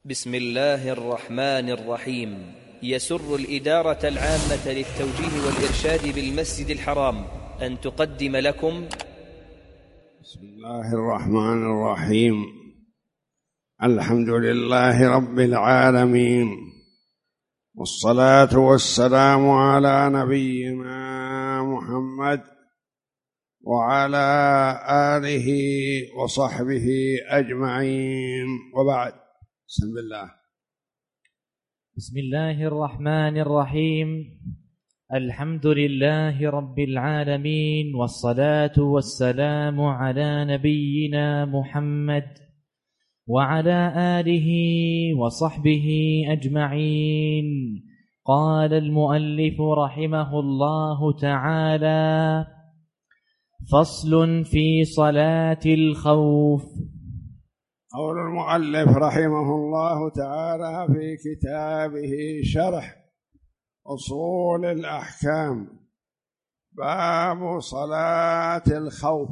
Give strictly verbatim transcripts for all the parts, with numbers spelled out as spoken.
بسم الله الرحمن الرحيم. يسر الإدارة العامة للتوجيه والإرشاد بالمسجد الحرام أن تقدم لكم بسم الله الرحمن الرحيم. الحمد لله رب العالمين، والصلاة والسلام على نبينا محمد وعلى آله وصحبه أجمعين، وبعد. بسم الله. بسم الله الرحمن الرحيم. الحمد لله رب العالمين، والصلاة والسلام على نبينا محمد وعلى آله وصحبه أجمعين. قال المؤلف رحمه الله تعالى: فصل في صلاة الخوف. قول المؤلف رحمه الله تعالى في كتابه شرح أصول الأحكام: باب صلاة الخوف،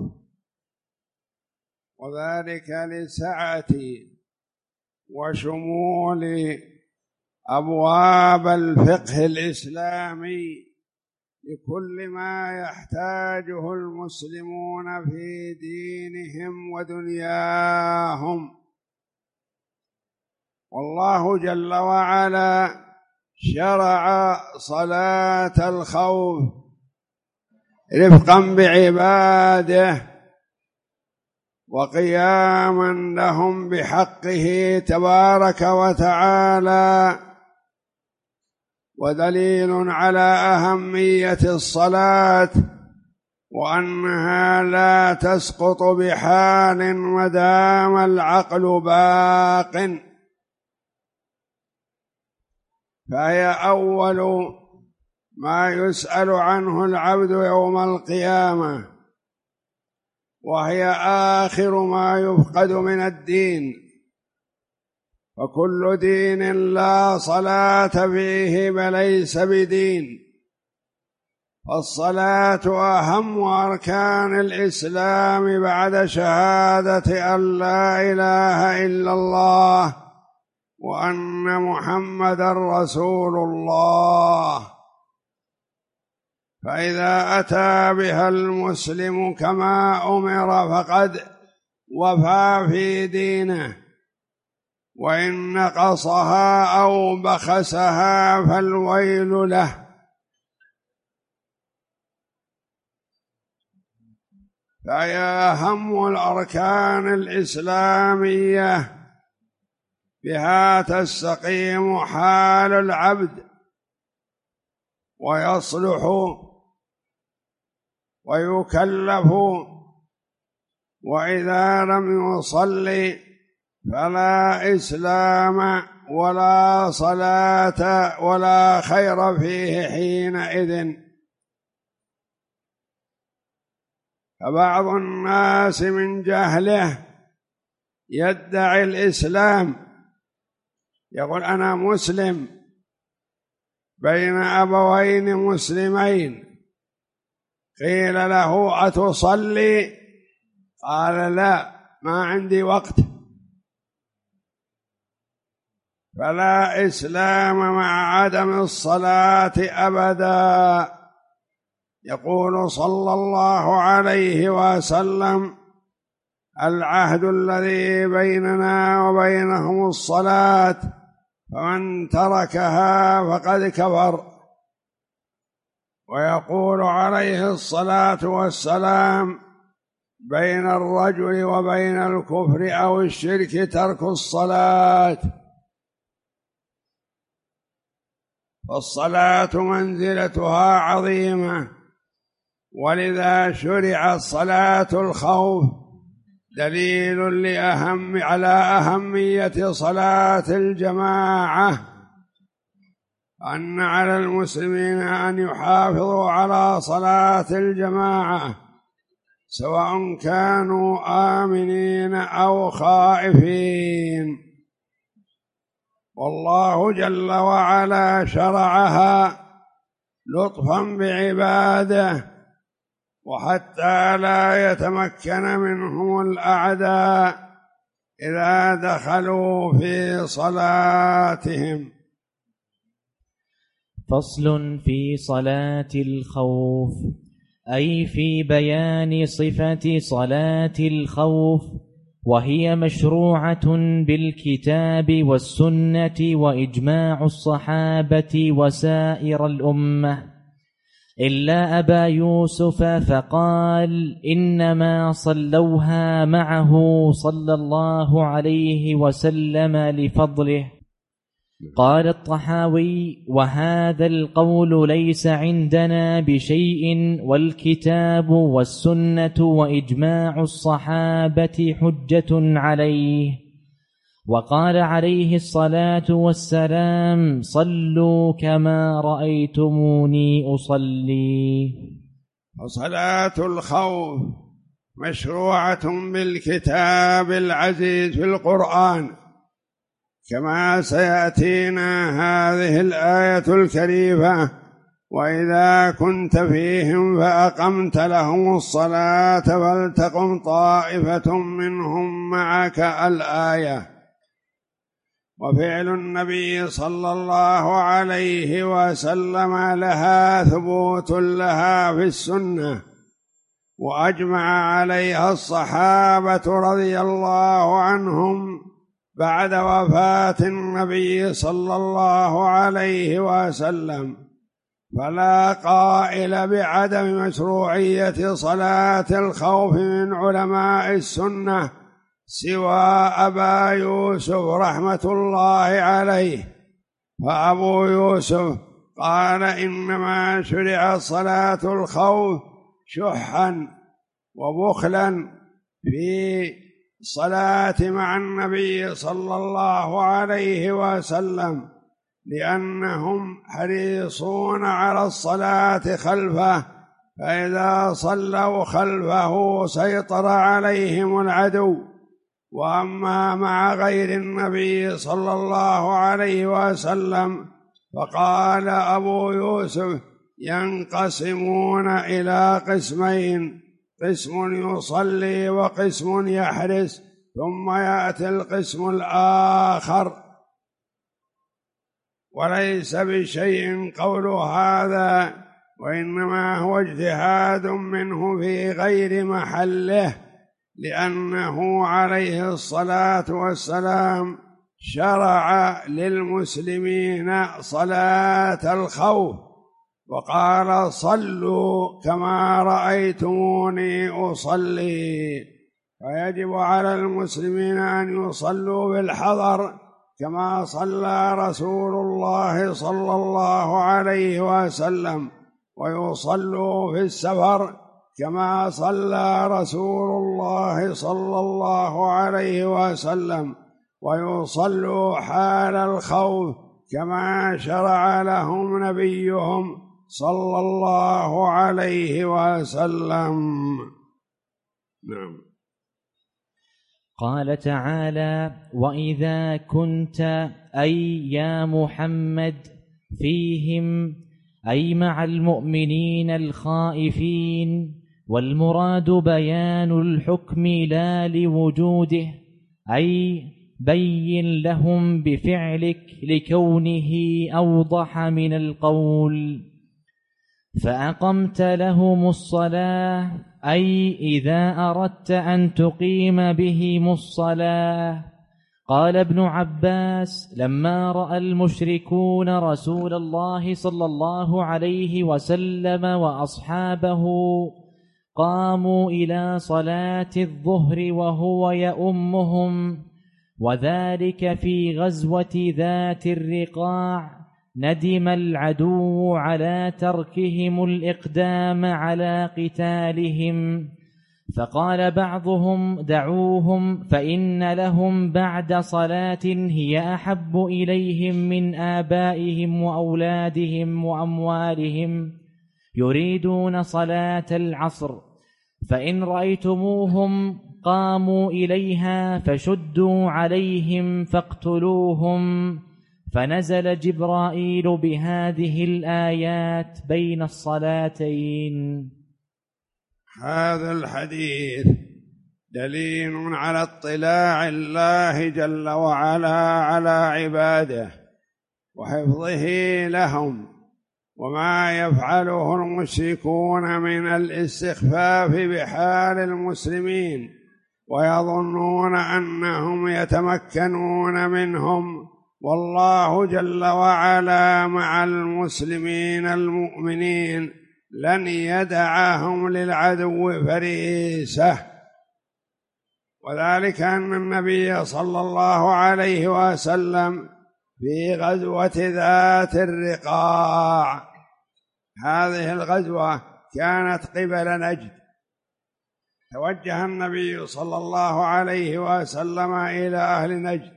وذلك لسعة وشمول أبواب الفقه الإسلامي لكل ما يحتاجه المسلمون في دينهم ودنياهم. والله جل وعلا شرع صلاة الخوف رفقا بعباده وقياما لهم بحقه تبارك وتعالى، ودليل على أهمية الصلاة وأنها لا تسقط بحال ما دام العقل باق، فهي أول ما يسأل عنه العبد يوم القيامة، وهي آخر ما يفقد من الدين، فكل دين لا صلاة فيه فليس بدين. فالصلاة أهم أركان الإسلام بعد شهادة أن لا إله إلا الله وأن محمدًا رسول الله، فإذا أتى بها المسلم كما أمر فقد وفى في دينه، وإن نقصها أو بخسها فالويل له. فهي أهم الأركان الإسلامية، بها تستقيم حال العبد ويصلح ويكلف، وإذا لم يصلي فلا إسلام ولا صلاة ولا خير فيه حينئذ. فبعض الناس من جهله يدعي الإسلام، يقول أنا مسلم بين أبوين مسلمين، قيل له أتصلي؟ قال لا، ما عندي وقت. فلا إسلام مع عدم الصلاة أبدا. يقول صلى الله عليه وسلم: العهد الذي بيننا وبينهم الصلاة، فمن تركها فقد كفر. ويقول عليه الصلاة والسلام: بين الرجل وبين الكفر أو الشرك ترك الصلاة. فالصلاة منزلتها عظيمة، ولذا شرعت صلاة الخوف، دليل لأهم على أهمية صلاة الجماعة، أن على المسلمين أن يحافظوا على صلاة الجماعة سواء كانوا آمنين أو خائفين. والله جل وعلا شرعها لطفا بعباده، وحتى لا يتمكن منهم الأعداء إذا دخلوا في صلاتهم. فصل في صلاة الخوف، أي في بيان صفة صلاة الخوف، وهي مشروعة بالكتاب والسنة وإجماع الصحابة وسائر الأمة، إلا أبا يوسف فقال إنما صلوها معه صلى الله عليه وسلم لفضله. قال الطحاوي: وهذا القول ليس عندنا بشيء، والكتاب والسنة وإجماع الصحابة حجة عليه. وقال عليه الصلاة والسلام: صلوا كما رأيتموني أصلي. وصلاة الخوف مشروعة بالكتاب العزيز في القرآن، كما سيأتينا هذه الآية الكريمة: وإذا كنت فيهم فأقمت لهم الصلاة فلتقم طائفة منهم معك الآية. وفعل النبي صلى الله عليه وسلم لها ثبوت لها في السنة، وأجمع عليها الصحابة رضي الله عنهم بعد وفاة النبي صلى الله عليه وسلم، فلا قائل بعدم مشروعية صلاة الخوف من علماء السنة سوى أبا يوسف رحمة الله عليه. فأبو يوسف قال: إنما شرع صلاة الخوف شحا وبخلا في الصلاة مع النبي صلى الله عليه وسلم، لأنهم حريصون على الصلاة خلفه، فإذا صلوا خلفه سيطر عليهم العدو. وأما مع غير النبي صلى الله عليه وسلم فقال أبو يوسف: ينقسمون إلى قسمين، قسم يصلي وقسم يحرس، ثم يأتي القسم الآخر. وليس بشيء قول هذا، وإنما هو اجتهاد منه في غير محله، لأنه عليه الصلاة والسلام شرع للمسلمين صلاة الخوف، وقال: صلوا كما رأيتموني أصلي. فيجب على المسلمين أن يصلوا بالحضر كما صلى رسول الله صلى الله عليه وسلم، ويصلوا في السفر كما صلى رسول الله صلى الله عليه وسلم، ويصلوا حال الخوف كما شرع لهم نبيهم صلى الله عليه وسلم. نعم. قال تعالى: وإذا كنت أي يا محمد فيهم، أي مع المؤمنين الخائفين، والمراد بيان الحكم لا لوجوده، أي بين لهم بفعلك لكونه أوضح من القول. فأقمت لهم الصلاة، أي إذا أردت أن تقيم بهم الصلاة. قال ابن عباس: لما رأى المشركون رسول الله صلى الله عليه وسلم وأصحابه قاموا إلى صلاة الظهر وهو يؤمهم، وذلك في غزوة ذات الرقاع، ندم العدو على تركهم الإقدام على قتالهم، فقال بعضهم: دعوهم، فإن لهم بعد صلاة هي أحب إليهم من آبائهم وأولادهم وأموالهم، يريدون صلاة العصر، فإن رأيتموهم قاموا إليها فشدوا عليهم فاقتلوهم. فنزل جبرائيل بهذه الآيات بين الصلاتين. هذا الحديث دليل على اطلاع الله جل وعلا على عباده وحفظه لهم، وما يفعله المشركون من الاستخفاف بحال المسلمين ويظنون أنهم يتمكنون منهم، والله جل وعلا مع المسلمين المؤمنين لن يدعهم للعدو فريسة. وذلك أن النبي صلى الله عليه وسلم في غزوة ذات الرقاع، هذه الغزوة كانت قبل نجد، توجه النبي صلى الله عليه وسلم إلى أهل نجد،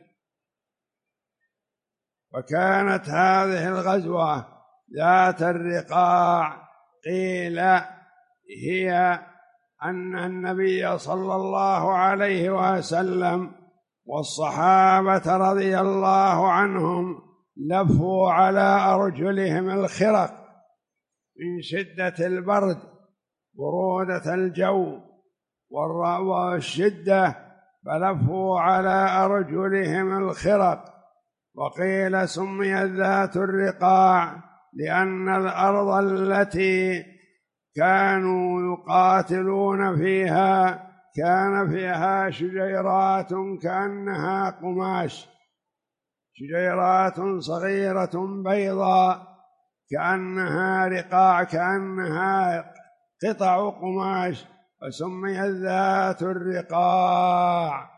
وكانت هذه الغزوة ذات الرقاع قيل هي أن النبي صلى الله عليه وسلم والصحابة رضي الله عنهم لفوا على أرجلهم الخرق من شدة البرد برودة الجو والشدة، فلفوا على أرجلهم الخرق. وقيل سميت ذات الرقاع لأن الأرض التي كانوا يقاتلون فيها كان فيها شجيرات كأنها قماش، شجيرات صغيرة بيضاء كأنها رقاع، كأنها قطع قماش، فسميت ذات الرقاع.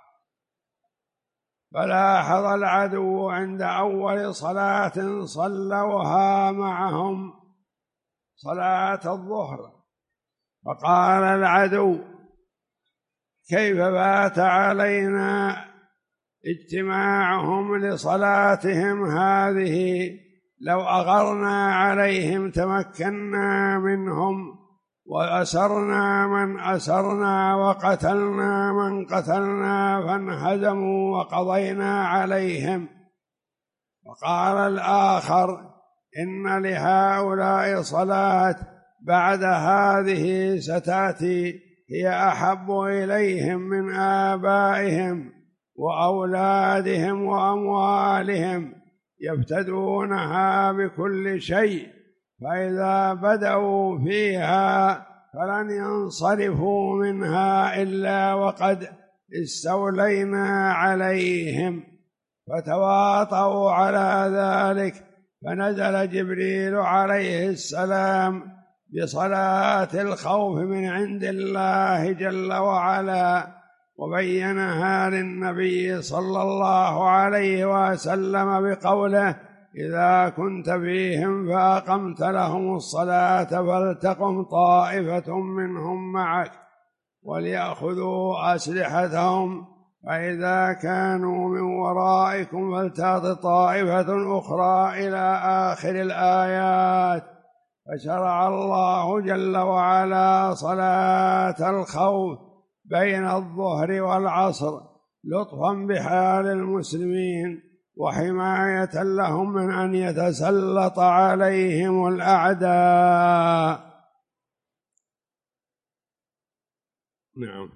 فلاحظ العدو عند أول صلاة صلوها معهم صلاة الظهر، فقال العدو كيف بات علينا اجتماعهم لصلاتهم هذه، لو أغرنا عليهم تمكنا منهم وأسرنا من أسرنا وقتلنا من قتلنا فانهزموا وقضينا عليهم. وقال الآخر إن لهؤلاء صلاة بعد هذه ستأتي هي أحب إليهم من آبائهم وأولادهم وأموالهم يفتدونها بكل شيء، فإذا بدأوا فيها فلن ينصرفوا منها إلا وقد استولينا عليهم. فتواطؤوا على ذلك، فنزل جبريل عليه السلام بصلاة الخوف من عند الله جل وعلا، وبينها للنبي صلى الله عليه وسلم بقوله إذا كنت فيهم فأقمت لهم الصلاة فلتقم طائفة منهم معك وليأخذوا أسلحتهم، فإذا كانوا من ورائكم فلتأت طائفة أخرى إلى آخر الآيات. فشرع الله جل وعلا صلاة الخوف بين الظهر والعصر لطفا بحال المسلمين وحماية لهم من أن يتسلط عليهم الأعداء. نعم.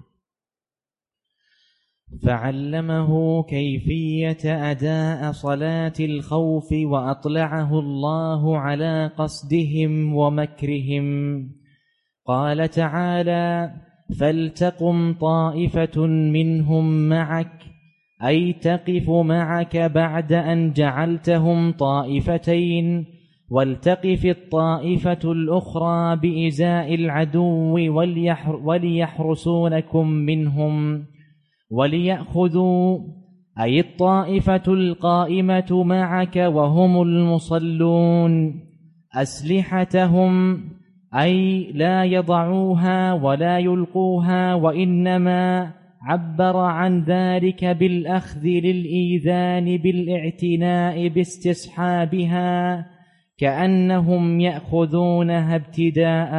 فعلمه كيفية أداء صلاة الخوف وأطلعه الله على قصدهم ومكرهم. قال تعالى فلتقم طائفة منهم معك، أي تقف معك بعد أن جعلتهم طائفتين، ولتقف الطائفة الأخرى بإزاء العدو وليحرسونكم منهم، وليأخذوا أي الطائفة القائمة معك وهم المصلون أسلحتهم، أي لا يضعوها ولا يلقوها، وإنما عبر عن ذلك بالأخذ للإيذان بالاعتناء باستصحابها كأنهم يأخذونها ابتداء.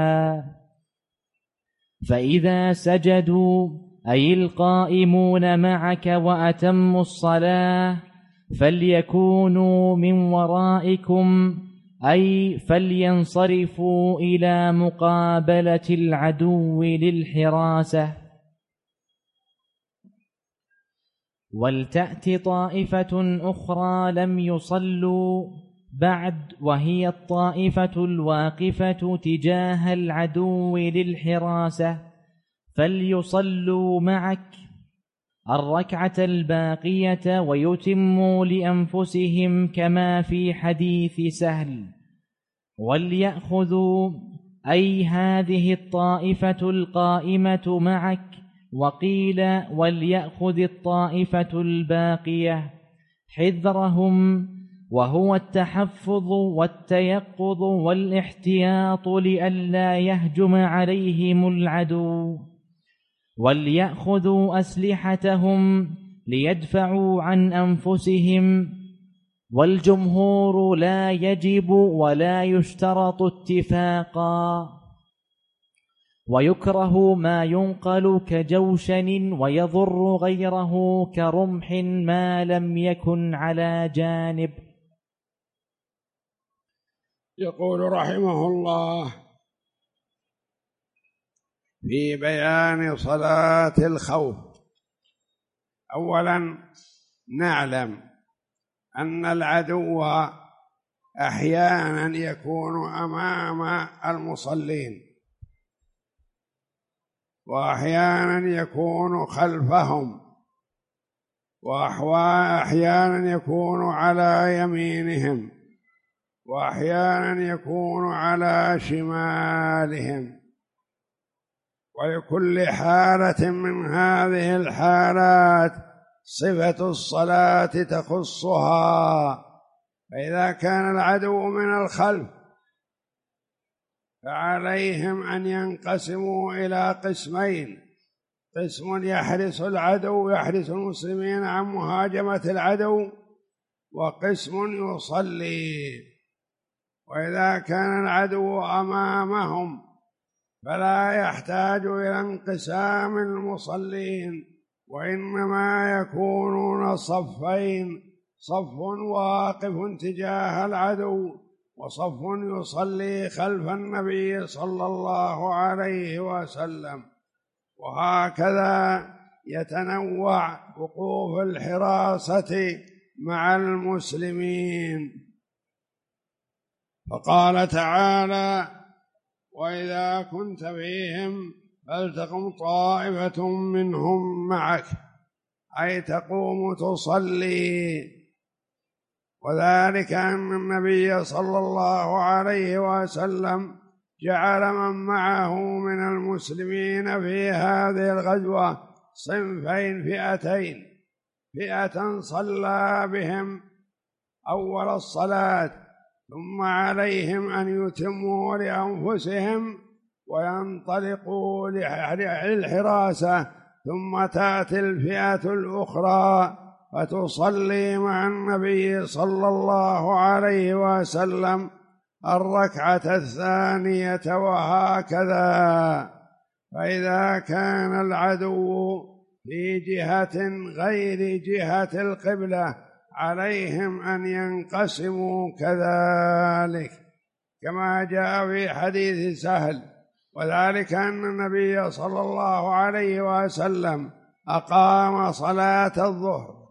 فإذا سجدوا أي القائمون معك وأتموا الصلاة فليكونوا من ورائكم، أي فلينصرفوا إلى مقابلة العدو للحراسة. ولتأت طائفة أخرى لم يصلوا بعد وهي الطائفة الواقفة تجاه العدو للحراسة فليصلوا معك الركعة الباقية ويتموا لأنفسهم كما في حديث سهل. وليأخذوا أي هذه الطائفة القائمة معك، وقيل وليأخذ الطائفة الباقية حذرهم، وهو التحفظ والتيقظ والاحتياط لئلا يهجم عليهم العدو. وليأخذوا أسلحتهم ليدفعوا عن أنفسهم. والجمهور لا يجب ولا يشترط اتفاقا، ويكره ما ينقل كجوشن ويضر غيره كرمح ما لم يكن على جانب. يقول رحمه الله في بيان صلاة الخوف: أولا نعلم أن العدو أحيانا يكون أمام المصلين، وأحيانا يكون خلفهم، وأحيانا يكون على يمينهم، وأحيانا يكون على شمالهم. ولكل حالة من هذه الحالات صفة الصلاة تخصها. فإذا كان العدو من الخلف فعليهم أن ينقسموا إلى قسمين: قسم يحرس العدو يحرس المسلمين عن مهاجمة العدو، وقسم يصلي. وإذا كان العدو أمامهم فلا يحتاج إلى انقسام المصلين، وإنما يكونون صفين: صف واقف تجاه العدو، وصف يصلي خلف النبي صلى الله عليه وسلم. وهكذا يتنوع وقوف الحراسة مع المسلمين. فقال تعالى: وإذا كنت فيهم فلتقم طائفة منهم معك، أي تقوم تصلي. وذلك أن النبي صلى الله عليه وسلم جعل من معه من المسلمين في هذه الغزوة صنفين، فئتين: فئة صلى بهم أول الصلاة، ثم عليهم أن يتموا لأنفسهم وينطلقوا للحراسة، ثم تأتي الفئة الأخرى فتصلي مع النبي صلى الله عليه وسلم الركعة الثانية، وهكذا. فإذا كان العدو في جهة غير جهة القبلة عليهم أن ينقسموا كذلك، كما جاء في حديث سهل. وذلك أن النبي صلى الله عليه وسلم أقام صلاة الظهر،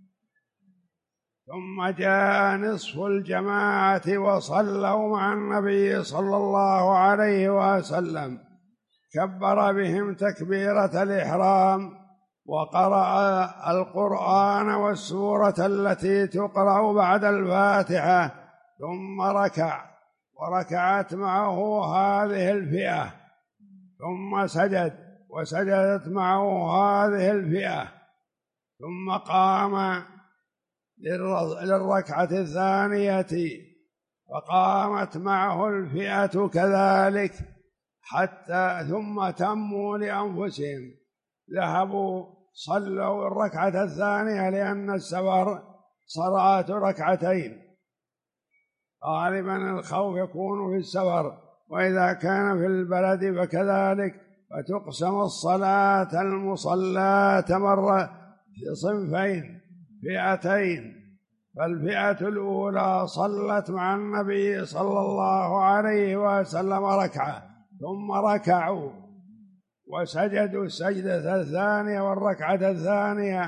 ثم جاء نصف الجماعة وصلوا مع النبي صلى الله عليه وسلم، كبر بهم تكبيرة الإحرام، وقرأ القرآن والسورة التي تقرأ بعد الفاتحة، ثم ركع، وركعت معه هذه الفئة، ثم سجد وسجدت معه هذه الفئة، ثم قام للركعة الثانية فقامت معه الفئة كذلك، حتى ثم تموا لأنفسهم، ذهبوا صلوا الركعة الثانية، لأن السفر صلاة ركعتين، غالبا الخوف يكون في السفر، وإذا كان في البلد فكذلك، فتقسم الصلاة المصلاة مرة في صنفين: فئتين. فالفئة الأولى صلت مع النبي صلى الله عليه وسلم ركعة، ثم ركعوا وسجدوا السجدة الثانية والركعة الثانية،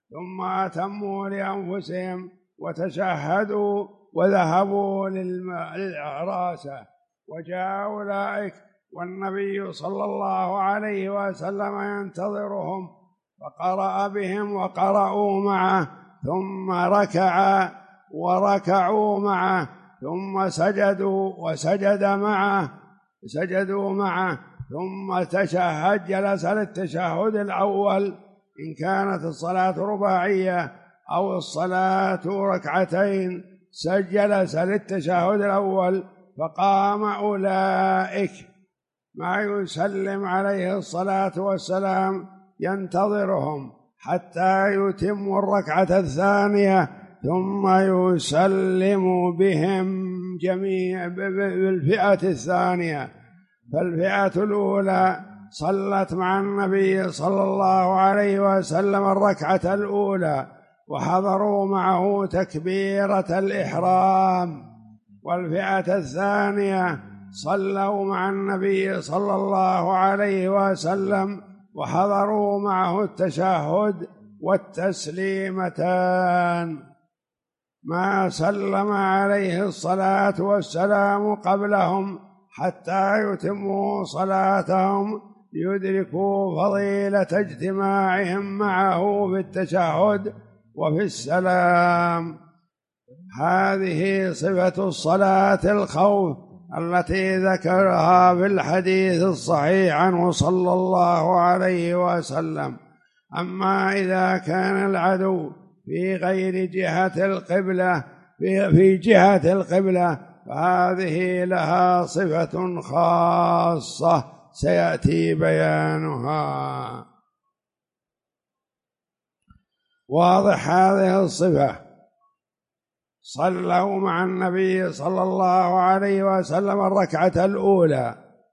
ثم أتموا لأنفسهم وتشهدوا وذهبوا للعراسة. وجاء أولئك والنبي صلى الله عليه وسلم ينتظرهم، فقرأ بهم وقرأوا معه، ثم ركع وركعوا معه، ثم سجدوا وسجد معه سجدوا معه، ثم تشهد، جلس للتشهد الأول إن كانت الصلاة رباعية أو الصلاة ركعتين، جلس للتشهد الأول، فقام أولئك ما يسلم عليه الصلاة والسلام ينتظرهم حتى يتم الركعة الثانية، ثم يسلم بهم جميع بالفئة الثانية. فالفئة الأولى صلت مع النبي صلى الله عليه وسلم الركعة الأولى وحضروا معه تكبيرة الإحرام، والفئة الثانية صلوا مع النبي صلى الله عليه وسلم وحضروا معه التشهد والتسليمتان، ما سلم عليه الصلاة والسلام قبلهم حتى يتموا صلاتهم ليدركوا فضيلة اجتماعهم معه في التشهد وفي السلام. هذه صفة الصلاة الخوف التي ذكرها في الحديث الصحيح عنه صلى الله عليه وسلم. أما إذا كان العدو في غير جهة القبلة في جهة القبلة فهذه لها صفة خاصة سيأتي بيانها. واضح هذه الصفة. صلوا مع النبي صلى الله عليه وسلم الركعة الأولى،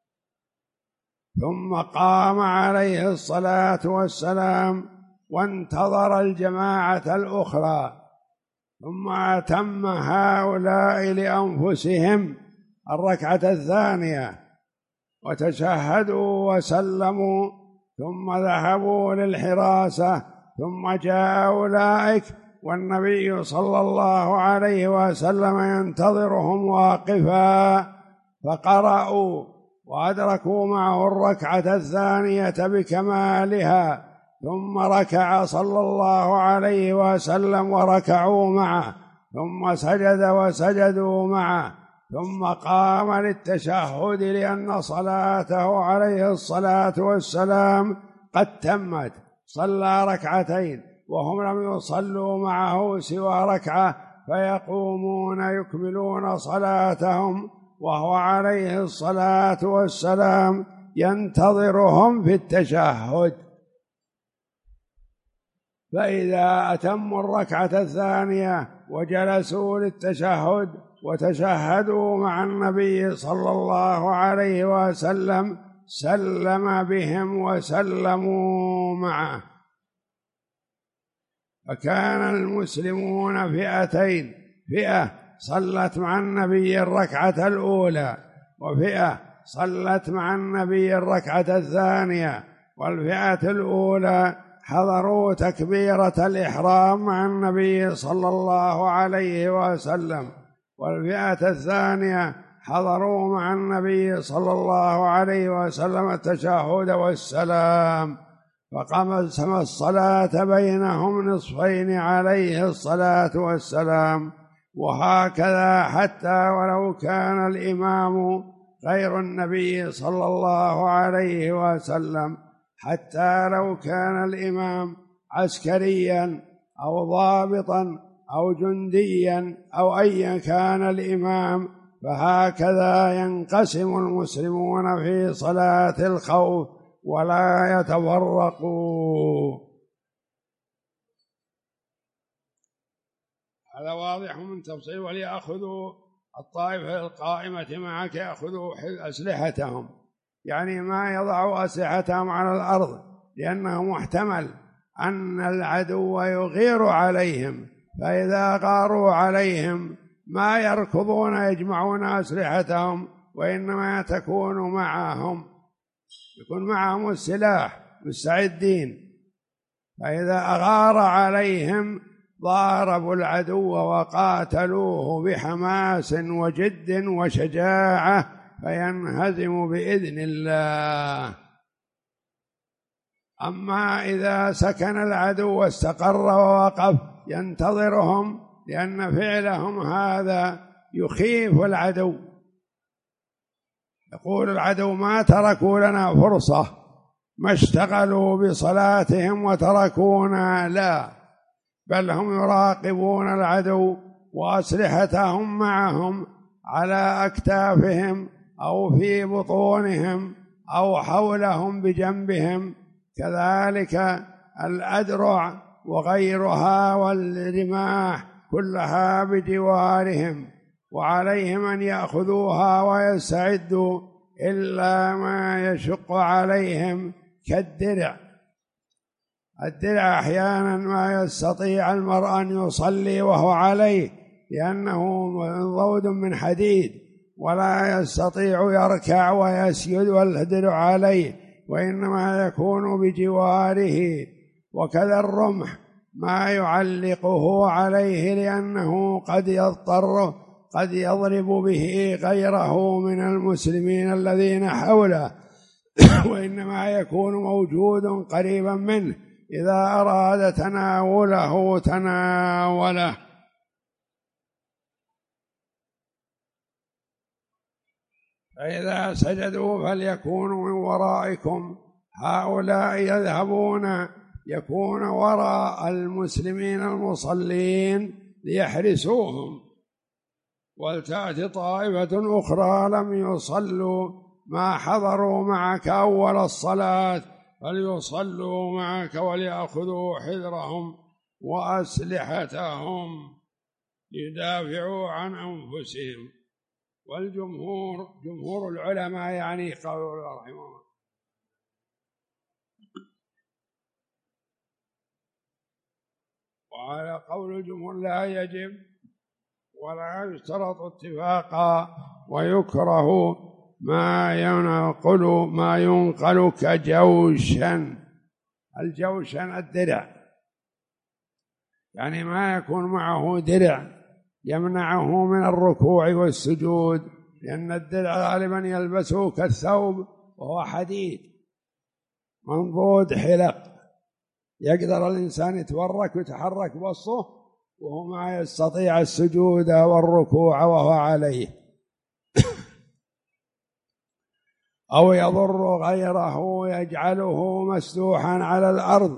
ثم قام عليه الصلاة والسلام وانتظر الجماعة الأخرى، ثم أتم هؤلاء لأنفسهم الركعة الثانية وتشهدوا وسلموا، ثم ذهبوا للحراسة، ثم جاء أولئك والنبي صلى الله عليه وسلم ينتظرهم واقفا، فقرأوا وأدركوا معه الركعة الثانية بكمالها، ثم ركع صلى الله عليه وسلم وركعوا معه، ثم سجد وسجدوا معه، ثم قام للتشهد لأن صلاته عليه الصلاة والسلام قد تمت، صلى ركعتين وهم لم يصلوا معه سوى ركعة، فيقومون يكملون صلاتهم وهو عليه الصلاة والسلام ينتظرهم في التشهد. فإذا أتموا الركعة الثانية وجلسوا للتشهد وتشهدوا مع النبي صلى الله عليه وسلم سلم بهم وسلموا معه. فكان المسلمون فئتين: فئة صلت مع النبي الركعة الأولى، وفئة صلت مع النبي الركعة الثانية. والفئة الأولى حضروا تكبيرة الإحرام مع النبي صلى الله عليه وسلم، والفئة الثانية حضروا مع النبي صلى الله عليه وسلم التشهد والسلام، فقسم الصلاة بينهم نصفين عليه الصلاة والسلام. وهكذا حتى ولو كان الإمام غير النبي صلى الله عليه وسلم، حتى لو كان الإمام عسكريا أو ضابطا أو جنديا أو أيا كان الإمام، فهكذا ينقسم المسلمون في صلاة الخوف ولا يتفرقوا. هذا واضح من تفصيل. وليأخذوا الطائفة القائمة معك يأخذوا أسلحتهم، يعني ما يضعوا أسلحتهم على الأرض، لأنه محتمل أن العدو يغير عليهم، فإذا غاروا عليهم ما يركضون يجمعون أسلحتهم، وإنما تكون معهم يكون معهم السلاح مستعدين. فإذا أغار عليهم ضاربوا العدو وقاتلوه بحماس وجد وشجاعة فينهزم بإذن الله. أما إذا سكن العدو واستقر ووقف ينتظرهم، لأن فعلهم هذا يخيف العدو، يقول العدو ما تركوا لنا فرصة، ما اشتغلوا بصلاتهم وتركونا، لا، بل هم يراقبون العدو وأسلحتهم معهم على أكتافهم أو في بطونهم أو حولهم بجنبهم، كذلك الأدرع وغيرها والرماح كلها بجوارهم، وعليهم أن يأخذوها ويستعدوا إلا ما يشق عليهم كالدرع. الدرع أحيانا ما يستطيع المرء أن يصلي وهو عليه لأنه ضود من حديد، ولا يستطيع يركع ويسجد والدرع عليه، وإنما يكون بجواره. وكذا الرمح ما يعلقه عليه لأنه قد يضطر قد يضرب به غيره من المسلمين الذين حوله وإنما يكون موجود قريبا منه، إذا أراد تناوله تناوله. فإذا سجدوا فليكونوا من ورائكم، هؤلاء يذهبون يكون وراء المسلمين المصلين ليحرسوهم، ولتأتي طائفة أخرى لم يصلوا ما حضروا معك أول الصلاة فليصلوا معك وليأخذوا حذرهم وأسلحتهم يدافعوا عن أنفسهم. والجمهور جمهور العلماء يعني قول رحمه الله وعلى قول الجمهور لا يجب ولا يشترط اتفاقا، ويكره ما ينقل ما ينقل كجوشن. الجوشن الدرع، يعني ما يكون معه درع يمنعه من الركوع والسجود، لأن الدرع غالبا يلبسه كالثوب وهو حديد منضود حلق، يقدر الإنسان يتورك ويتحرك بصه وهو ما يستطيع السجود والركوع وهو عليه أو يضر غيره يجعله مسدوحا على الأرض.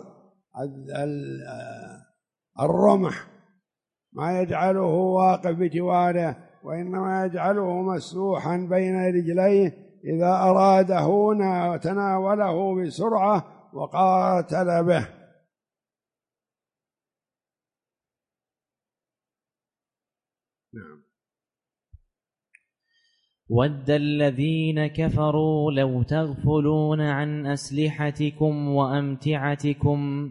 الرمح ما يجعله واقف بجواره، وإنما يجعله مسدوحا بين رجليه، إذا أراده تناوله بسرعة وقاتل به. نعم. ود الذين كفروا لو تغفلون عن أسلحتكم وأمتعتكم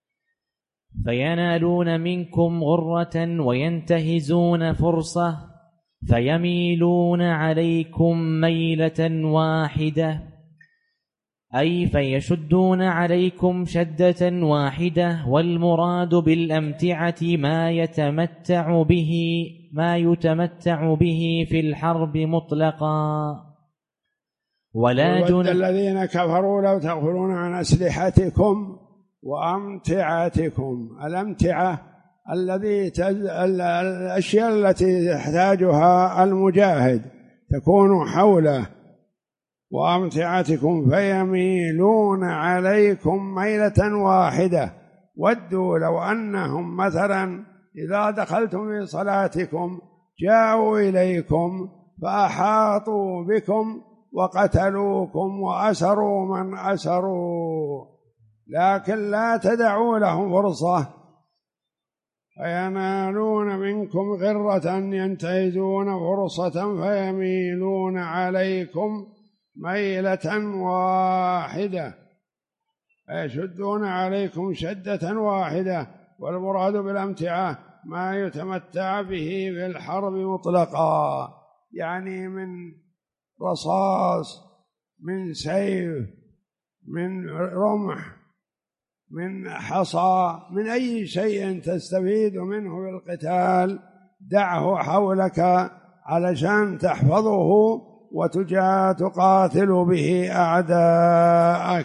فينالون منكم غرة وينتهزون فرصة فيميلون عليكم ميلة واحدة، أي فيشدون عليكم شدة واحدة. والمراد بالأمتعة ما يتمتع به ما يتمتع به في الحرب مطلقا. ولا ود الذين كفروا لو تغفلون عن أسلحتكم وأمتعتكم. الأمتعة الذي تز... الأشياء التي يحتاجها المجاهد تكون حوله. وأمتعتكم فيميلون عليكم ميلة واحدة. ودوا لو أنهم مثلا إذا دخلتم في صلاتكم جاءوا إليكم فأحاطوا بكم وقتلوكم وأسروا من أسروا، لكن لا تدعوا لهم فرصة، فينالون منكم غرة ينتهزون فرصة فيميلون عليكم ميلة واحدة، فيشدون عليكم شدة واحدة. والمراد بالأمتعة ما يتمتع به في الحرب مطلقا، يعني من رصاص، من سيف، من رمح، من حصى، من أي شيء تستفيد منه بالقتال دعه حولك علشان تحفظه وتجا تقاتل به أعداءك.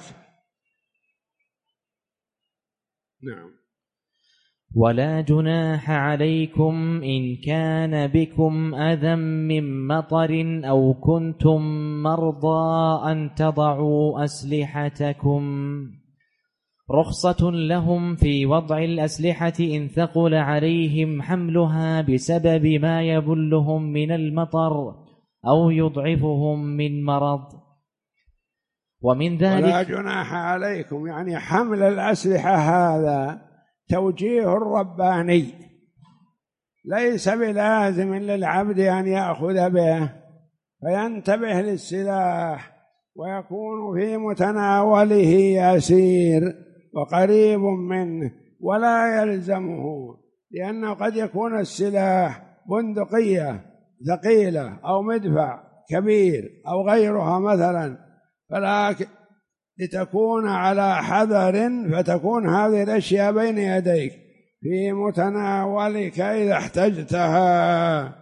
نعم. ولا جناح عليكم إن كان بكم أذى من مطر أو كنتم مرضى أن تضعوا أسلحتكم. رخصة لهم في وضع الأسلحة إن ثقل عليهم حملها بسبب ما يبلهم من المطر أو يضعفهم من مرض. ومن ذلك ولا جناح عليكم يعني حمل الأسلحة هذا توجيه رباني، ليس بلازم للعبد أن يأخذ به، فينتبه للسلاح ويكون في متناوله يسير وقريب منه ولا يلزمه، لأنه قد يكون السلاح بندقية ثقيلة أو مدفع كبير أو غيرها مثلا، فلكن لتكون على حذر فتكون هذه الأشياء بين يديك في متناولك إذا احتجتها.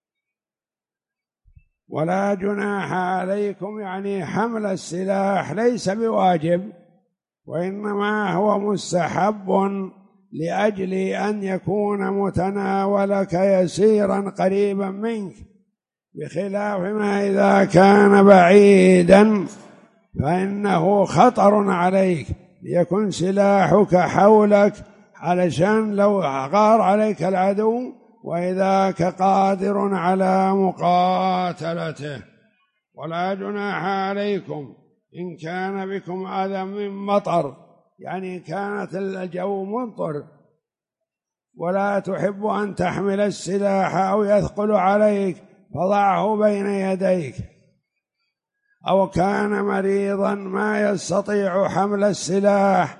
ولا جناح عليكم يعني حمل السلاح ليس بواجب، وإنما هو مستحب لأجل أن يكون متناولك يسيرا قريبا منك، بخلاف ما إذا كان بعيدا فإنه خطر عليك، ليكن سلاحك حولك علشان لو غار عليك العدو وإذاك قادر على مقاتلته. ولا جناح عليكم إن كان بكم أذى من مطر، يعني كانت الجو ممطر ولا تحب أن تحمل السلاح أو يثقل عليك فضعه بين يديك، أو كان مريضا ما يستطيع حمل السلاح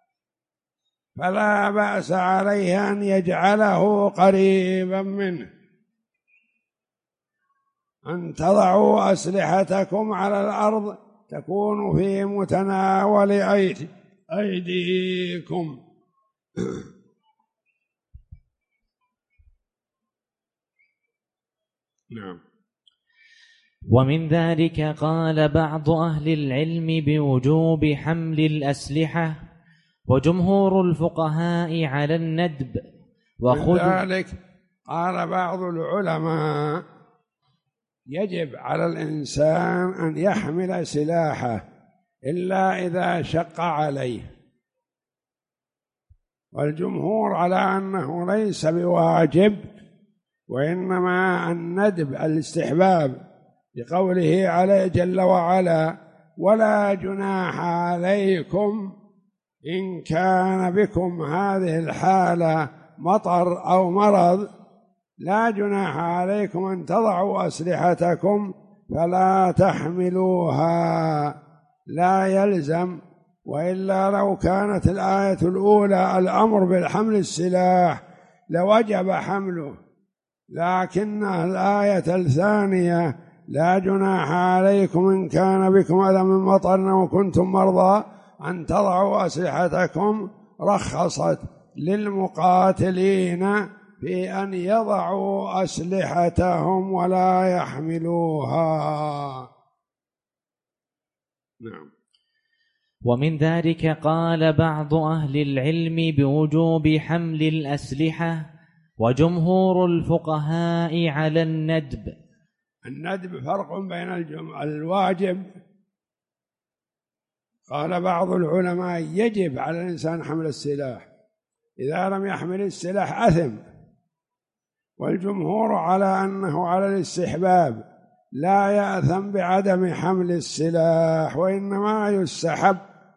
فلا بأس عليه أن يجعله قريبا منه. أن تضعوا أسلحتكم على الأرض تكون في متناول أيدي أيديكم. نعم. ومن ذلك قال بعض أهل العلم بوجوب حمل الأسلحة، وجمهور الفقهاء على الندب. ومن ذلك قال بعض العلماء يجب على الإنسان أن يحمل سلاحه إلا إذا شق عليه، والجمهور على أنه ليس بواجب وإنما الندب الاستحباب، لقوله عليه جل وعلا: ولا جناح عليكم إن كان بكم هذه الحالة مطر أو مرض، لا جناح عليكم أن تضعوا أسلحتكم فلا تحملوها، لا يلزم. وإلا لو كانت الآية الأولى الأمر بالحمل السلاح لوجب حمله، لكن الآية الثانية لا جناح عليكم إن كان بكم أذى من مطر وكنتم مرضى أن تضعوا أسلحتكم رخصت للمقاتلين في أن يضعوا أسلحتهم ولا يحملوها. نعم. ومن ذلك قال بعض أهل العلم بوجوب حمل الأسلحة، وجمهور الفقهاء على الندب. الندب فرق بين الواجب. قال بعض العلماء يجب على الإنسان حمل السلاح، إذا لم يحمل السلاح أثم، والجمهور على أنه على الاستحباب، لا يأثم بعدم حمل السلاح وإنما يستحب.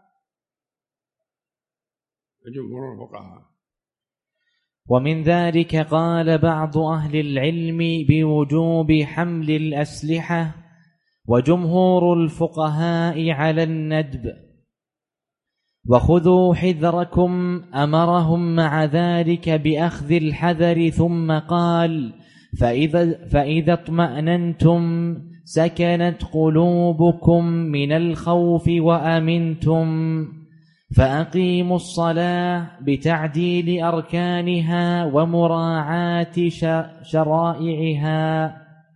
جمهور الفقهاء. ومن ذلك قال بعض أهل العلم بوجوب حمل الأسلحة، وجمهور الفقهاء على الندب. وخذوا حذركم أمرهم مع ذلك بأخذ الحذر، ثم قال: فإذا, فإذا اطمأننتم سكنت قلوبكم من الخوف وأمنتم، فأقيموا الصلاة بتعديل أركانها ومراعاة شرائعها.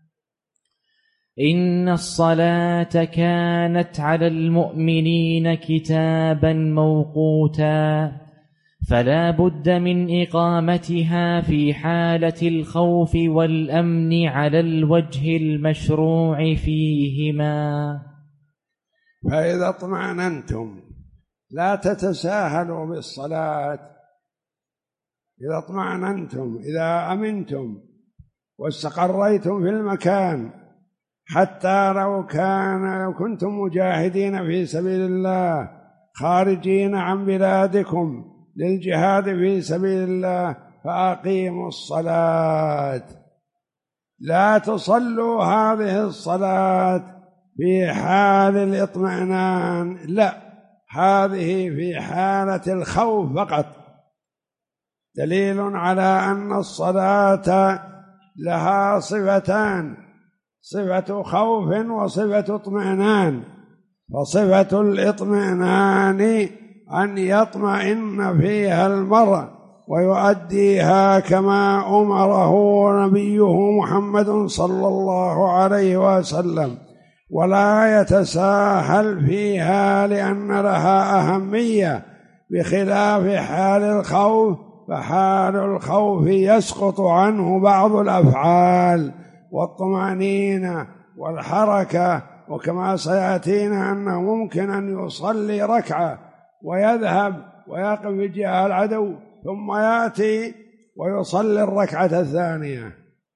إن الصلاة كانت على المؤمنين كتابا موقوتا، فلا بد من إقامتها في حالة الخوف والأمن على الوجه المشروع فيهما. فإذا اطمأننتم لا تتساهلوا بالصلاة. إذا اطمأننتم، إذا أمنتم واستقريتم في المكان، حتى لو كان لو كنتم مجاهدين في سبيل الله خارجين عن بلادكم للجهاد في سبيل الله، فأقيموا الصلاة. لا تصلوا هذه الصلاة في حال الاطمئنان، لا، هذه في حالة الخوف فقط. دليل على أن الصلاة لها صفتان: صفة خوف وصفة اطمئنان. فصفة الاطمئنان أن يطمئن فيها المرء ويؤديها كما أمره نبيه محمد صلى الله عليه وسلم، ولا يتساهل فيها لأن لها أهمية، بخلاف حال الخوف، فحال الخوف يسقط عنه بعض الأفعال والطمأنينة والحركة. وكما سيأتينا أنه ممكن أن يصلي ركعة ويذهب ويقف بجهة العدو ثم يأتي ويصلي الركعة الثانية،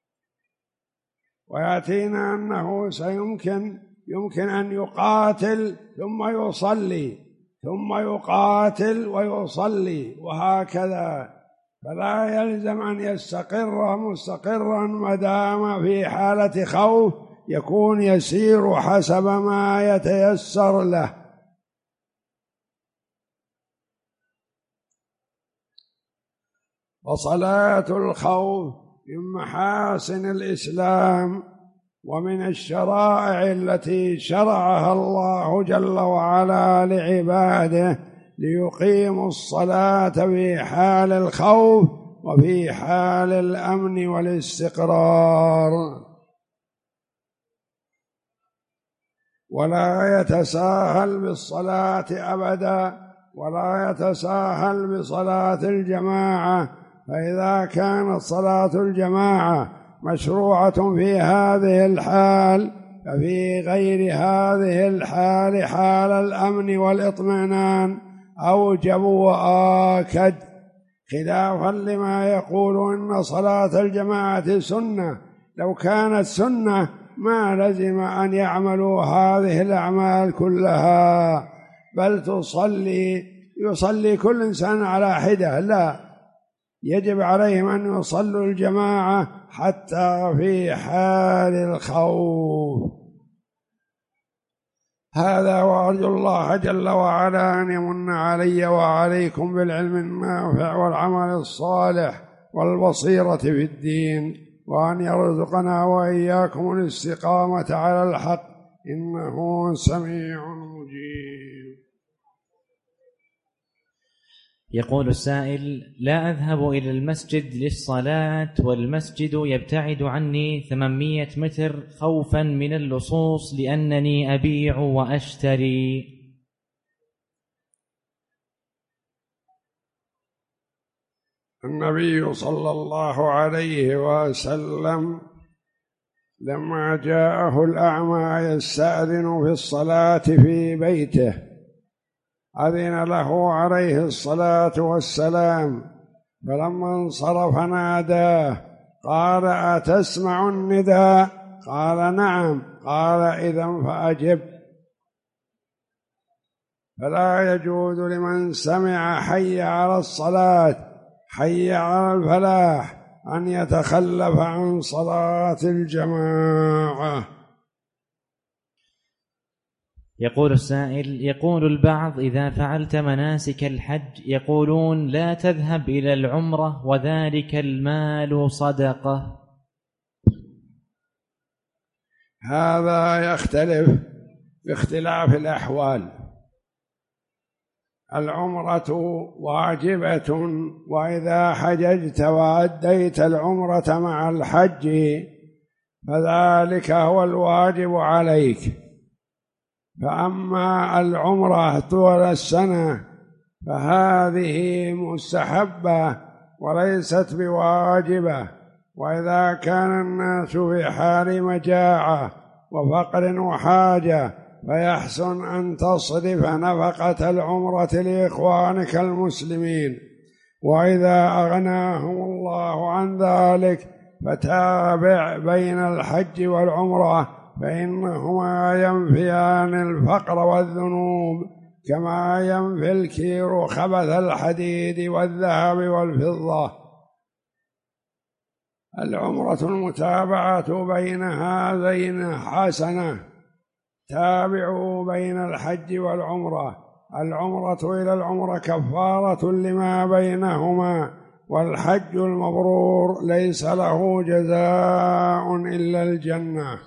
ويأتينا أنه سيمكن يمكن أن يقاتل ثم يصلي ثم يقاتل ويصلي، وهكذا. فلا يلزم أن يستقر مستقرا ما دام في حالة خوف، يكون يسير حسب ما يتيسر له. وصلاة الخوف من محاسن الإسلام ومن الشرائع التي شرعها الله جل وعلا لعباده ليقيموا الصلاة في حال الخوف وفي حال الأمن والاستقرار. ولا يتساهل بالصلاة أبدا، ولا يتساهل بصلاة الجماعة. فإذا كانت صلاة الجماعة مشروعة في هذه الحال، ففي غير هذه الحال، حال الأمن والإطمئنان، أوجب وآكد، خلافا لما يقول إن صلاة الجماعة سنة. لو كانت سنة ما لزم أن يعملوا هذه الأعمال كلها، بل تصلي يصلي كل إنسان على حدة. لا، يجب عليهم أن يصلوا الجماعة حتى في حال الخوف. هذا، وأرجو الله جل وعلا أن يمن علي وعليكم بالعلم النافع والعمل الصالح والبصيرة في الدين، وأن يرزقنا وإياكم الاستقامة على الحق، إنه سميع مجيب. يقول السائل: لا أذهب إلى المسجد للصلاة، والمسجد يبتعد عني ثمانمائة متر خوفا من اللصوص لأنني أبيع وأشتري. النبي صلى الله عليه وسلم لما جاءه الأعمى يستأذن في الصلاة في بيته، أذن له عليه الصلاة والسلام، فلما انصرف ناداه قال: أتسمع النداء؟ قال: نعم. قال: إذن فأجب. فلا يجوز لمن سمع حي على الصلاة، حي على الفلاح، أن يتخلف عن صلاة الجماعة. يقول السائل: يقول البعض إذا فعلت مناسك الحج يقولون لا تذهب إلى العمرة وذلك المال صدقة. هذا يختلف باختلاف الأحوال. العمرة واجبة، وإذا حججت وأديت العمرة مع الحج فذلك هو الواجب عليك. فأما العمرة طول السنة فهذه مستحبة وليست بواجبة. وإذا كان الناس في حال مجاعة وفقر وحاجة فيحسن أن تصرف نفقة العمرة لإخوانك المسلمين، وإذا أغناهم الله عن ذلك فتابع بين الحج والعمرة، فإنهما ينفيان الفقر والذنوب كما ينفي الكير خبث الحديد والذهب والفضة. العمرة المتابعة بين هذين حسنة. تابعوا بين الحج والعمرة. العمرة إلى العمرة كفارة لما بينهما، والحج المبرور ليس له جزاء إلا الجنة.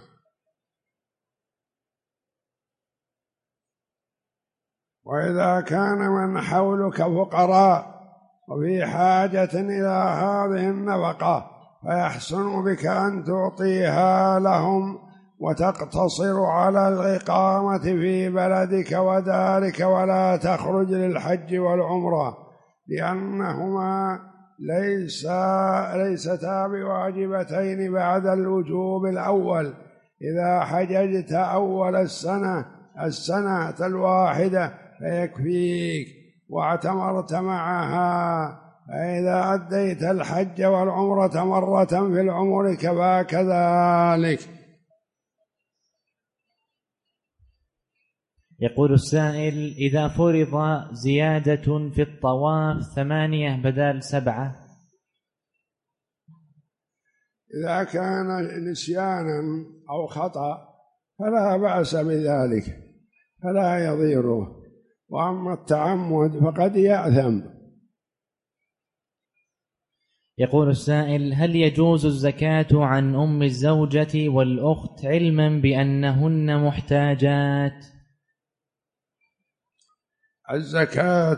وإذا كان من حولك فقراء وفي حاجة إلى هذه النفقة فيحسن بك أن تعطيها لهم وتقتصر على الإقامة في بلدك ودارك ولا تخرج للحج والعمرة، لأنهما ليس ليستا بواجبتين بعد الوجوب الأول. إذا حججت أول السنة السنة الواحدة فيكفيك واعتمرت معها، فإذا أديت الحج والعمرة مرة في العمر كفاك كذلك. يقول السائل: إذا فرض زيادة في الطواف ثمانية بدل سبعة؟ إذا كان نسيانا أو خطأ فلا بأس بذلك، فلا يضيره. وأما التعمد فقد يأثم. يقول السائل: هل يجوز الزكاة عن أم الزوجة والأخت علما بأنهن محتاجات؟ الزكاة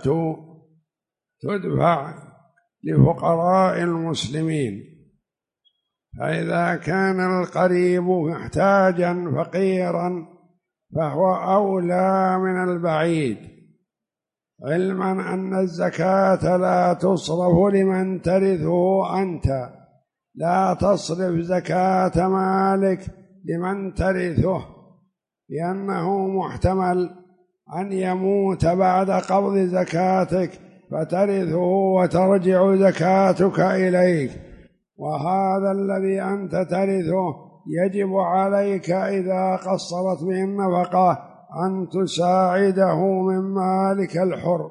تدفع لفقراء المسلمين، فإذا كان القريب محتاجا فقيرا فهو أولى من البعيد، علما أن الزكاة لا تصرف لمن ترثه أنت، لا تصرف زكاة مالك لمن ترثه، لأنه محتمل أن يموت بعد قبض زكاتك فترثه وترجع زكاتك إليك، وهذا الذي أنت ترثه يجب عليك إذا قصرت به النفقة أن تساعده من مالك الحر.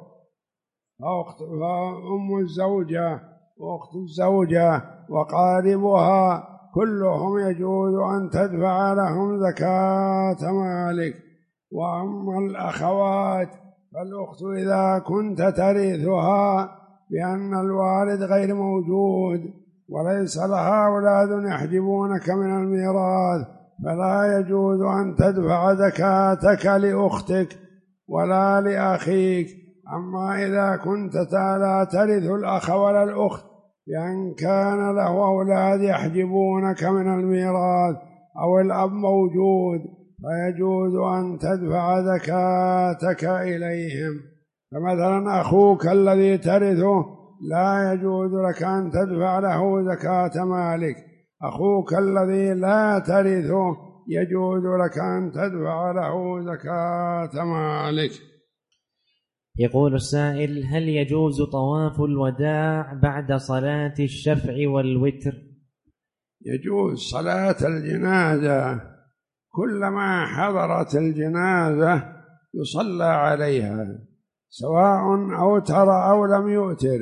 فأم الزوجة وأخت الزوجة وقاربها كلهم يجوز أن تدفع لهم زكاة مالك. وأما الأخوات فالأخت إذا كنت ترثها بأن الوالد غير موجود وليس لها أولاد يحجبونك من الميراث فلا يجوز أن تدفع زكاتك لأختك ولا لأخيك. أما إذا كنت لا ترث الأخ ولا الأخت بأن كان له أولاد يحجبونك من الميراث أو الأب موجود فيجوز أن تدفع زكاتك إليهم. فمثلا أخوك الذي ترثه لا يجوز لك أن تدفع له زكاة مالك، أخوك الذي لا ترثه يجوز لك أن تدفع له زكاة مالك. يقول السائل: هل يجوز طواف الوداع بعد صلاة الشفع والوتر؟ يجوز صلاة الجنازة، كلما حضرت الجنازة يصلى عليها سواء أوتر أو لم يؤتر،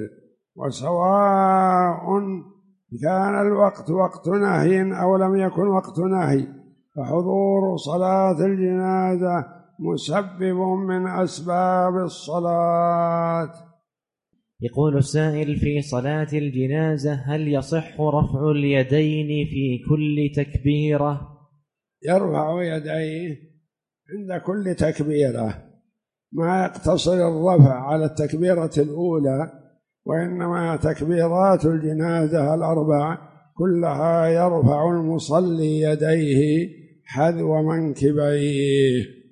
وسواء كان الوقت وقت نهي أو لم يكن وقت نهي، فحضور صلاة الجنازة مسبب من أسباب الصلاة. يقول السائل: في صلاة الجنازة هل يصح رفع اليدين في كل تكبيرة؟ يرفع يديه عند كل تكبيرة، ما يقتصر الرفع على التكبيرة الأولى، وإنما تكبيرات الجنازة الأربع كلها يرفع المصلي يديه حذو منكبيه.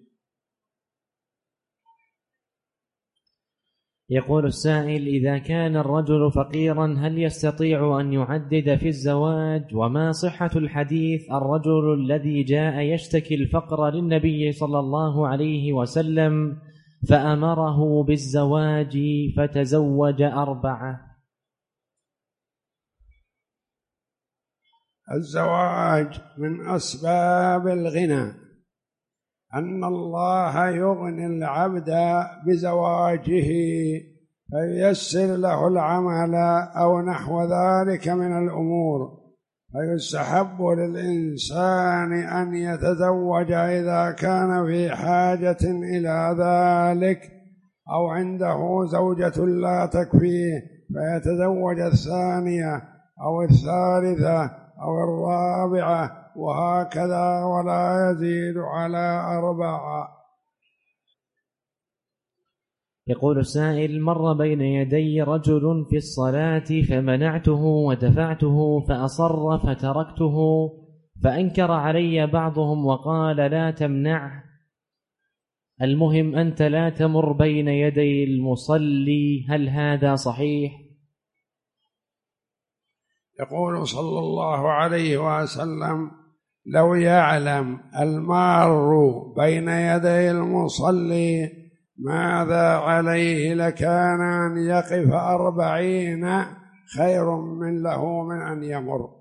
يقول السائل: إذا كان الرجل فقيرا هل يستطيع أن يعدد في الزواج؟ وما صحة الحديث الرجل الذي جاء يشتكي الفقر للنبي صلى الله عليه وسلم فأمره بالزواج فتزوج أربعة؟ الزواج من أسباب الغنى، أن الله يغني العبد بزواجه فييسر له العمل أو نحو ذلك من الأمور، فيستحب للإنسان أن يتزوج إذا كان في حاجة إلى ذلك أو عنده زوجة لا تكفيه فيتزوج الثانية أو الثالثة أو الرابعة وهكذا ولا يزيد على أربعة. يقول السائل: مر بين يدي رجل في الصلاة فمنعته ودفعته فأصر فتركته، فأنكر علي بعضهم وقال لا تمنعه، المهم أنت لا تمر بين يدي المصلي، هل هذا صحيح؟ يقول صلى الله عليه وسلم: لو يعلم المار بين يدي المصلي ماذا عليه لكان أن يقف أربعين خير من له من أن يمر.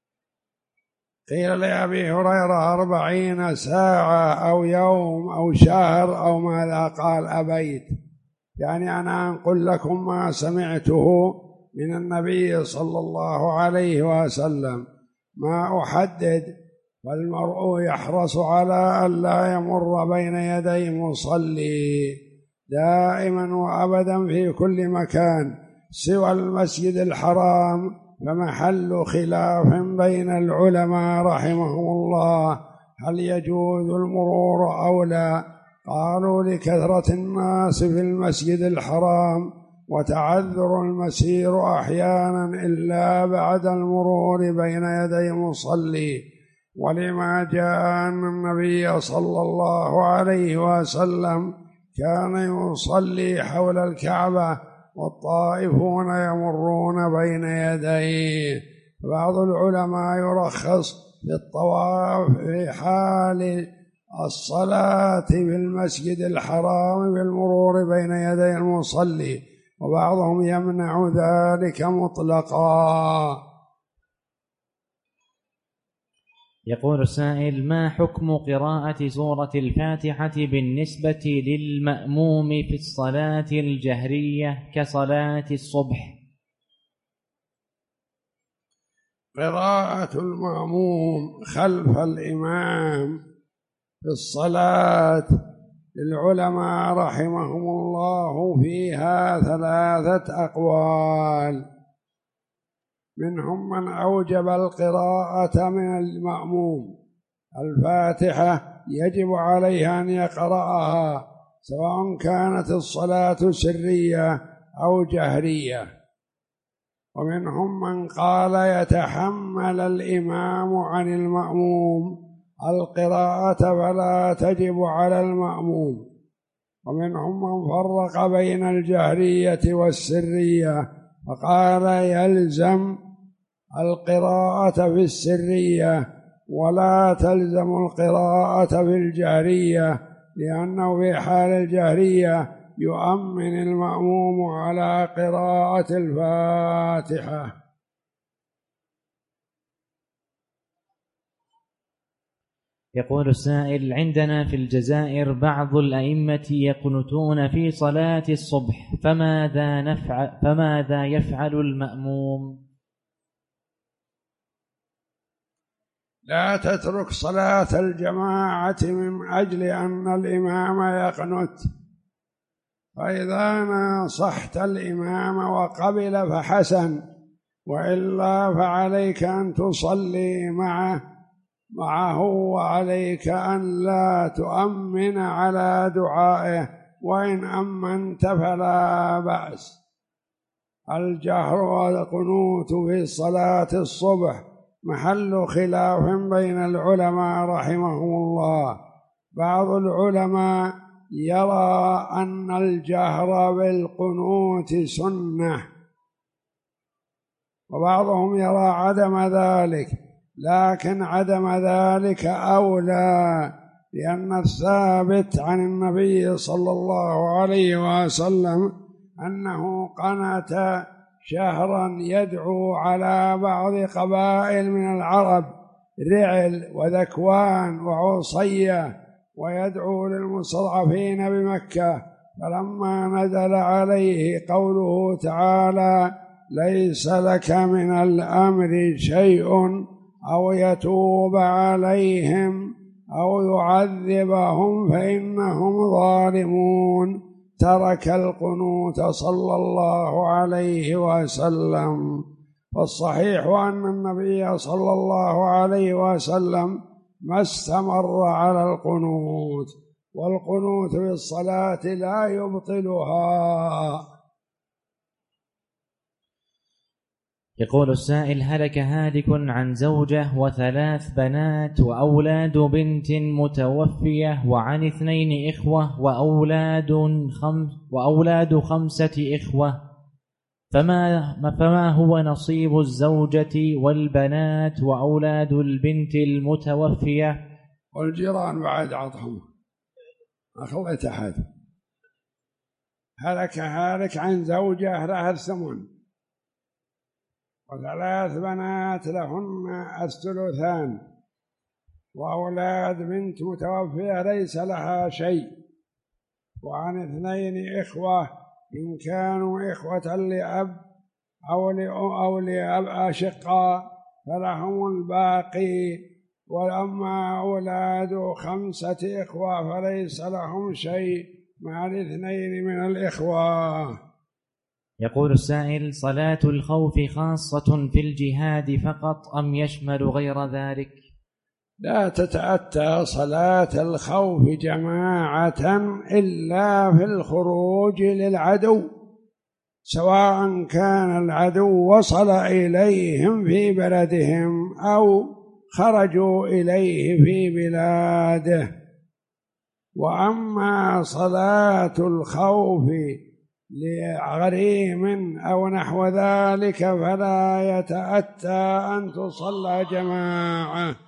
قيل لأبي هريرة: أربعين ساعة أو يوم أو شهر أو ماذا؟ قال: أبيت، يعني أنا أنقل لكم ما سمعته من النبي صلى الله عليه وسلم، ما أحدد، فالمرء يحرص على أن لا يمر بين يدي مصلي دائما وأبدا في كل مكان سوى المسجد الحرام، فمحل خلاف بين العلماء رحمهم الله هل يجوز المرور أو لا. قالوا: لكثرة الناس في المسجد الحرام وتعذر المسير أحيانا إلا بعد المرور بين يدي مصلي، ولما جاء أن النبي صلى الله عليه وسلم كان يصلي حول الكعبة والطائفون يمرون بين يديه. بعض العلماء يرخص في الطواف في حال الصلاة في المسجد الحرام بالمرور بين يدي المصلي، وبعضهم يمنع ذلك مطلقا. يقول السائل: ما حكم قراءة سورة الفاتحة بالنسبة للمأموم في الصلاة الجهرية كصلاة الصبح؟ قراءة المأموم خلف الإمام في الصلاة للعلماء رحمهم الله فيها ثلاثة أقوال، منهم من أوجب القراءة من المأموم، الفاتحة يجب عليه أن يقرأها سواء كانت الصلاة سرية أو جهرية، ومنهم من قال يتحمل الإمام عن المأموم القراءة فلا تجب على المأموم، ومنهم من فرق بين الجهرية والسرية فقال يلزم القراءة في السرية ولا تلزم القراءة في الجهرية، لأنه في حال الجهرية يؤمن المأموم على قراءة الفاتحة. يقول السائل: عندنا في الجزائر بعض الأئمة يقنتون في صلاة الصبح، فماذا نفعل فماذا يفعل المأموم؟ لا تترك صلاة الجماعة من أجل أن الإمام يقنت، فإذا نصحت الإمام وقبل فحسن، وإلا فعليك أن تصلي معه معه وعليك أن لا تؤمن على دعائه، وإن أمنت فلا بأس. الجهر والقنوت في صلاة الصبح محل خلاف بين العلماء رحمهم الله. بعض العلماء يرى أن الجهر بالقنوت سنة، وبعضهم يرى عدم ذلك، لكن عدم ذلك أولى، لأن الثابت عن النبي صلى الله عليه وسلم أنه قنت شهرا يدعو على بعض قبائل من العرب، رعل وذكوان وعصية، ويدعو للمستضعفين بمكة. فلما نزل عليه قوله تعالى: ليس لك من الأمر شيء أو يتوب عليهم أو يعذبهم فإنهم ظالمون، ترك القنوت صلى الله عليه وسلم. فالصحيح أن النبي صلى الله عليه وسلم ما استمر على القنوت، والقنوت في الصلاة لا يبطلها. يقول السائل: هلك هالك عن زوجة وثلاث بنات وأولاد بنت متوفية وعن اثنين إخوة وأولاد خمس وأولاد خمسة إخوة، فما فما هو نصيب الزوجة والبنات وأولاد البنت المتوفية؟ والجيران بعد عطهم أخليت أحد. هلك هالك عن زوجة لها الثمن، وثلاث بنات لهن الثلثان، وأولاد بنت متوفية ليس لها شيء، وعن اثنين إخوة إن كانوا إخوة لأب أو لأم أو لأب أشقاء فلهم الباقي، وأما أولاد خمسة إخوة فليس لهم شيء مع الاثنين من الإخوة. يقول السائل: صلاة الخوف خاصة في الجهاد فقط أم يشمل غير ذلك؟ لا تتأتى صلاة الخوف جماعة إلا في الخروج للعدو، سواء كان العدو وصل إليهم في بلدهم أو خرجوا إليه في بلاده. وأما صلاة الخوف لغريم أو نحو ذلك فلا يتأتى أن تصلى جماعة.